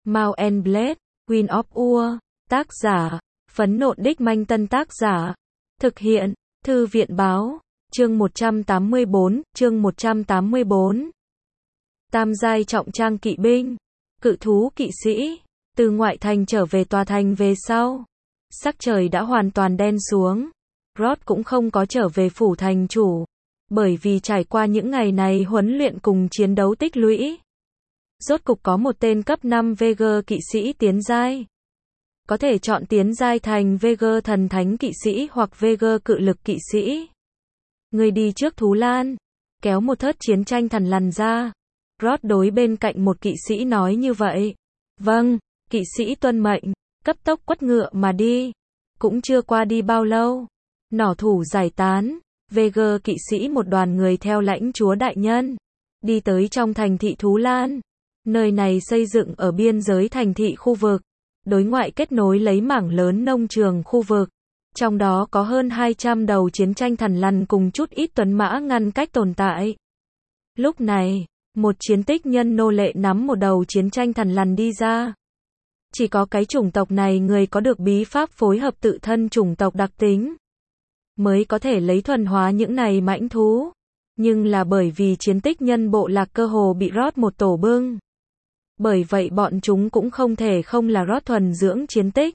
Mount and Blade, Queen of Ur, tác giả, Phấn Nộn Đích Manh Tân tác giả, thực hiện, Thư viện báo, chương 184, chương 184. Tam giai trọng trang kỵ binh, cự thú kỵ sĩ, từ ngoại thành trở về tòa thành về sau. Sắc trời đã hoàn toàn đen xuống, Rod cũng không có trở về phủ thành chủ, bởi vì trải qua những ngày này huấn luyện cùng chiến đấu tích lũy. Rốt cục có một tên cấp 5 VG kỵ sĩ tiến giai. Có thể chọn tiến giai thành VG thần thánh kỵ sĩ hoặc VG cự lực kỵ sĩ. Người đi trước Thú Lan, kéo một thớt chiến tranh thằn lằn ra. Rod đối bên cạnh một kỵ sĩ nói như vậy. Vâng, kỵ sĩ tuân mệnh, cấp tốc quất ngựa mà đi. Cũng chưa qua đi bao lâu, nỏ thủ giải tán, VG kỵ sĩ một đoàn người theo lãnh chúa đại nhân, đi tới trong thành thị Thú Lan. Nơi này xây dựng ở biên giới thành thị khu vực, đối ngoại kết nối lấy mảng lớn nông trường khu vực. Trong đó có hơn 200 đầu chiến tranh thằn lằn cùng chút ít tuấn mã ngăn cách tồn tại. Lúc này, một chiến tích nhân nô lệ nắm một đầu chiến tranh thằn lằn đi ra. Chỉ có cái chủng tộc này người có được bí pháp phối hợp tự thân chủng tộc đặc tính, mới có thể lấy thuần hóa những này mãnh thú. Nhưng là bởi vì chiến tích nhân bộ lạc cơ hồ bị Rod một tổ bưng. Bởi vậy bọn chúng cũng không thể không là Rod thuần dưỡng chiến tích.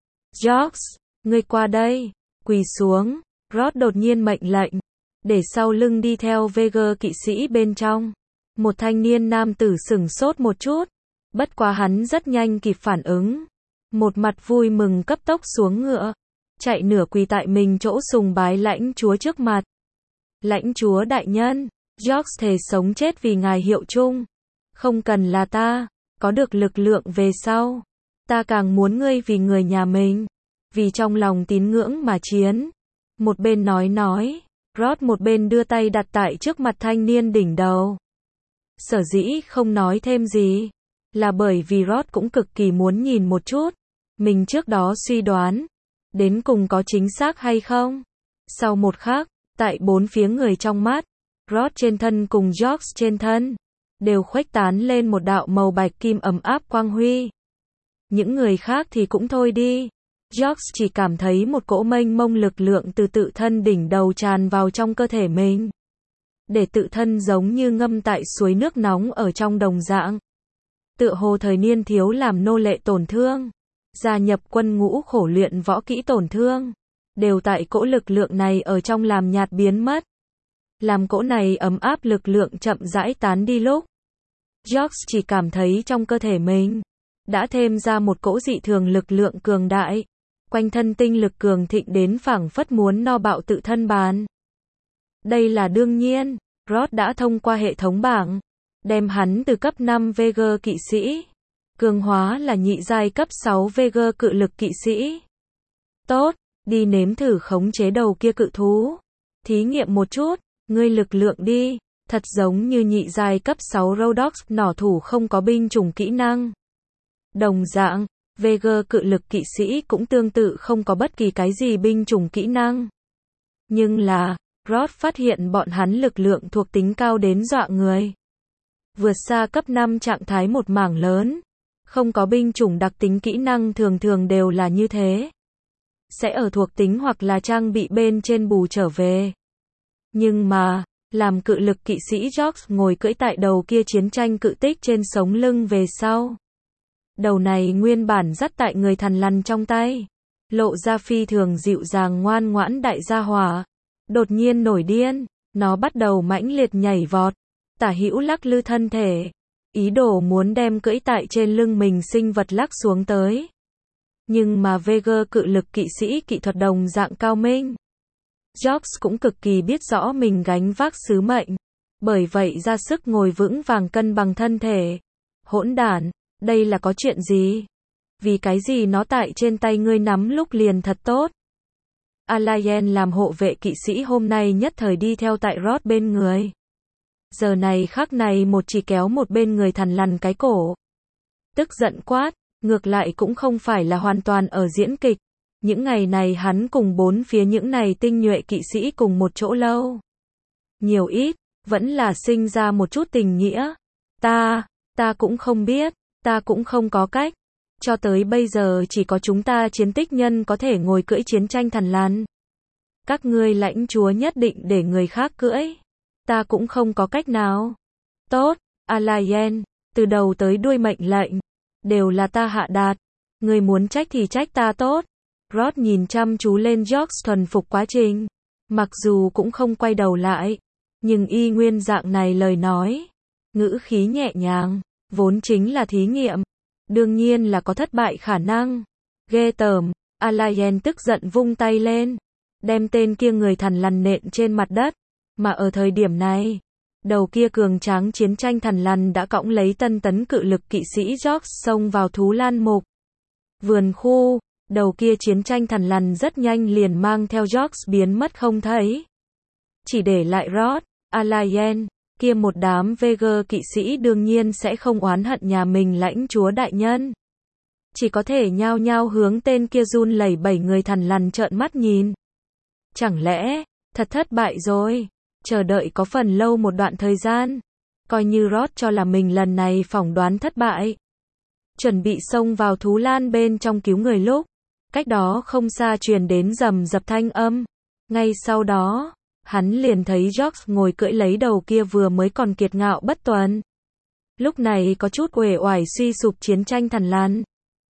Jox, ngươi qua đây, quỳ xuống. Rod đột nhiên mệnh lệnh, để sau lưng đi theo VG kỵ sĩ bên trong. Một thanh niên nam tử sửng sốt một chút, bất quá hắn rất nhanh kịp phản ứng. Một mặt vui mừng cấp tốc xuống ngựa, chạy nửa quỳ tại mình chỗ sùng bái lãnh chúa trước mặt. Lãnh chúa đại nhân, Jox thề sống chết vì ngài hiệu chung. Không cần là ta, có được lực lượng về sau. Ta càng muốn ngươi vì người nhà mình, vì trong lòng tín ngưỡng mà chiến. Một bên nói, Rod một bên đưa tay đặt tại trước mặt thanh niên đỉnh đầu. Sở dĩ không nói thêm gì, là bởi vì Rod cũng cực kỳ muốn nhìn một chút, mình trước đó suy đoán, đến cùng có chính xác hay không. Sau một khắc, tại bốn phía người trong mắt, Rod trên thân cùng Jox trên thân, đều khuếch tán lên một đạo màu bạch kim ấm áp quang huy. Những người khác thì cũng thôi đi. Jox chỉ cảm thấy một cỗ mênh mông lực lượng từ tự thân đỉnh đầu tràn vào trong cơ thể mình. Để tự thân giống như ngâm tại suối nước nóng ở trong đồng dạng. Tựa hồ thời niên thiếu làm nô lệ tổn thương, gia nhập quân ngũ khổ luyện võ kỹ tổn thương, đều tại cỗ lực lượng này ở trong làm nhạt biến mất. Làm cỗ này ấm áp lực lượng chậm rãi tán đi lúc, Jox chỉ cảm thấy trong cơ thể mình đã thêm ra một cỗ dị thường lực lượng cường đại, quanh thân tinh lực cường thịnh đến phảng phất muốn no bạo tự thân bàn. Đây là đương nhiên, Rod đã thông qua hệ thống bảng, đem hắn từ cấp 5 VG kỵ sĩ, cường hóa là nhị giai cấp 6 VG cự lực kỵ sĩ. Tốt, đi nếm thử khống chế đầu kia cự thú. Thí nghiệm một chút, ngươi lực lượng đi, thật giống như nhị giai cấp 6 Rodox nỏ thủ không có binh chủng kỹ năng. Đồng dạng, VG cự lực kỵ sĩ cũng tương tự không có bất kỳ cái gì binh chủng kỹ năng. Nhưng là, Rod phát hiện bọn hắn lực lượng thuộc tính cao đến dọa người. Vượt xa cấp 5 trạng thái một mảng lớn. Không có binh chủng đặc tính kỹ năng thường thường đều là như thế. Sẽ ở thuộc tính hoặc là trang bị bên trên bù trở về. Nhưng mà, làm cự lực kỵ sĩ Jox ngồi cưỡi tại đầu kia chiến tranh cự tích trên sống lưng về sau. Đầu này nguyên bản dắt tại người thằn lằn trong tay, lộ ra phi thường dịu dàng ngoan ngoãn đại gia hỏa. Đột nhiên nổi điên, nó bắt đầu mãnh liệt nhảy vọt, tả hữu lắc lư thân thể, ý đồ muốn đem cưỡi tại trên lưng mình sinh vật lắc xuống tới. Nhưng mà VG cự lực kỵ sĩ kỹ thuật đồng dạng cao minh. Jox cũng cực kỳ biết rõ mình gánh vác sứ mệnh, bởi vậy ra sức ngồi vững vàng cân bằng thân thể. Hỗn đản, đây là có chuyện gì? Vì cái gì nó tại trên tay ngươi nắm lúc liền thật tốt? Alayen làm hộ vệ kỵ sĩ hôm nay nhất thời đi theo tại Rod bên người. Giờ này khắc này một chỉ kéo một bên người thằn lằn cái cổ. Tức giận quát, ngược lại cũng không phải là hoàn toàn ở diễn kịch. Những ngày này hắn cùng bốn phía những này tinh nhuệ kỵ sĩ cùng một chỗ lâu. Nhiều ít, vẫn là sinh ra một chút tình nghĩa. Ta cũng không biết, Ta cũng không có cách. Cho tới bây giờ chỉ có chúng ta chiến tích nhân có thể ngồi cưỡi chiến tranh thằn lằn. Các ngươi lãnh chúa nhất định để người khác cưỡi. Ta cũng không có cách nào. Tốt, Alayen, từ đầu tới đuôi mệnh lệnh đều là ta hạ đạt. Người muốn trách thì trách ta tốt. Rod nhìn chăm chú lên George thuần phục quá trình. Mặc dù cũng không quay đầu lại, nhưng y nguyên dạng này lời nói. Ngữ khí nhẹ nhàng, vốn chính là thí nghiệm. Đương nhiên là có thất bại khả năng. Ghê tởm, Alayen tức giận vung tay lên. Đem tên kia người thằn lằn nện trên mặt đất. Mà ở thời điểm này, đầu kia cường tráng chiến tranh thằn lằn đã cõng lấy tân tấn cự lực kỵ sĩ George xông vào thú lan mục. Vườn khu, đầu kia chiến tranh thằn lằn rất nhanh liền mang theo George biến mất không thấy. Chỉ để lại Rod, Alayen, kia một đám Veger kỵ sĩ đương nhiên sẽ không oán hận nhà mình lãnh chúa đại nhân. Chỉ có thể nhao nhao hướng tên kia run lẩy bẩy người thằn lằn trợn mắt nhìn. Chẳng lẽ, thật thất bại rồi, chờ đợi có phần lâu một đoạn thời gian. Coi như Rod cho là mình lần này phỏng đoán thất bại. Chuẩn bị xông vào thú lan bên trong cứu người lúc. Cách đó không xa truyền đến rầm rập thanh âm. Ngay sau đó, hắn liền thấy George ngồi cưỡi lấy đầu kia vừa mới còn kiệt ngạo bất tuần. Lúc này có chút uể oải suy sụp chiến tranh thằn lằn.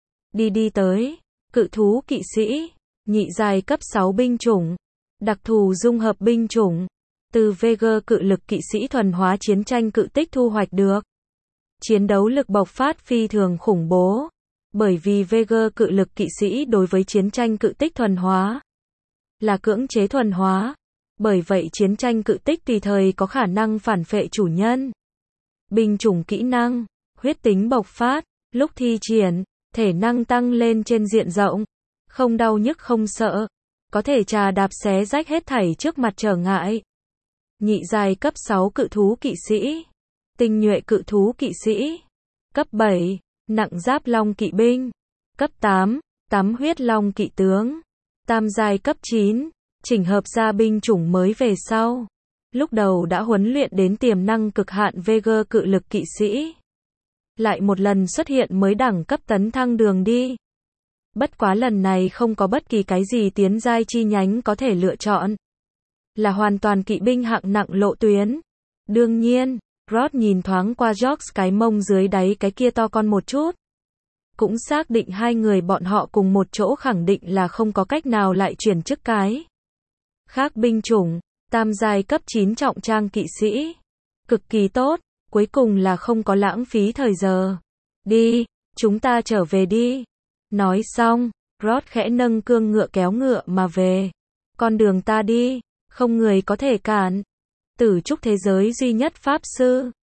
Đi tới, cự thú kỵ sĩ, nhị giai cấp 6 binh chủng, đặc thù dung hợp binh chủng, từ Veger cự lực kỵ sĩ thuần hóa chiến tranh cự tích thu hoạch được. Chiến đấu lực bộc phát phi thường khủng bố, bởi vì Veger cự lực kỵ sĩ đối với chiến tranh cự tích thuần hóa là cưỡng chế thuần hóa, bởi vậy chiến tranh cự tích tùy thời có khả năng phản phệ chủ nhân. Binh chủng kỹ năng, huyết tính bộc phát, lúc thi triển, thể năng tăng lên trên diện rộng, không đau nhức không sợ, có thể trà đạp xé rách hết thảy trước mặt trở ngại. Nhị giai cấp 6 cự thú kỵ sĩ, tinh nhuệ cự thú kỵ sĩ, cấp 7, nặng giáp long kỵ binh, cấp 8, tắm huyết long kỵ tướng, tam giai cấp 9, chỉnh hợp ra binh chủng mới về sau. Lúc đầu đã huấn luyện đến tiềm năng cực hạn Veger cự lực kỵ sĩ. Lại một lần xuất hiện mới đẳng cấp tấn thăng đường đi. Bất quá lần này không có bất kỳ cái gì tiến giai chi nhánh có thể lựa chọn. Là hoàn toàn kỵ binh hạng nặng lộ tuyến. Đương nhiên, Rod nhìn thoáng qua George cái mông dưới đáy cái kia to con một chút. Cũng xác định hai người bọn họ cùng một chỗ khẳng định là không có cách nào lại chuyển chức cái. Khác binh chủng, tam giai cấp 9 trọng trang kỵ sĩ. Cực kỳ tốt, cuối cùng là không có lãng phí thời giờ. Đi, chúng ta trở về đi. Nói xong, Rod khẽ nâng cương ngựa kéo ngựa mà về. Con đường ta đi, không người có thể cản. Tử trúc thế giới duy nhất pháp sư.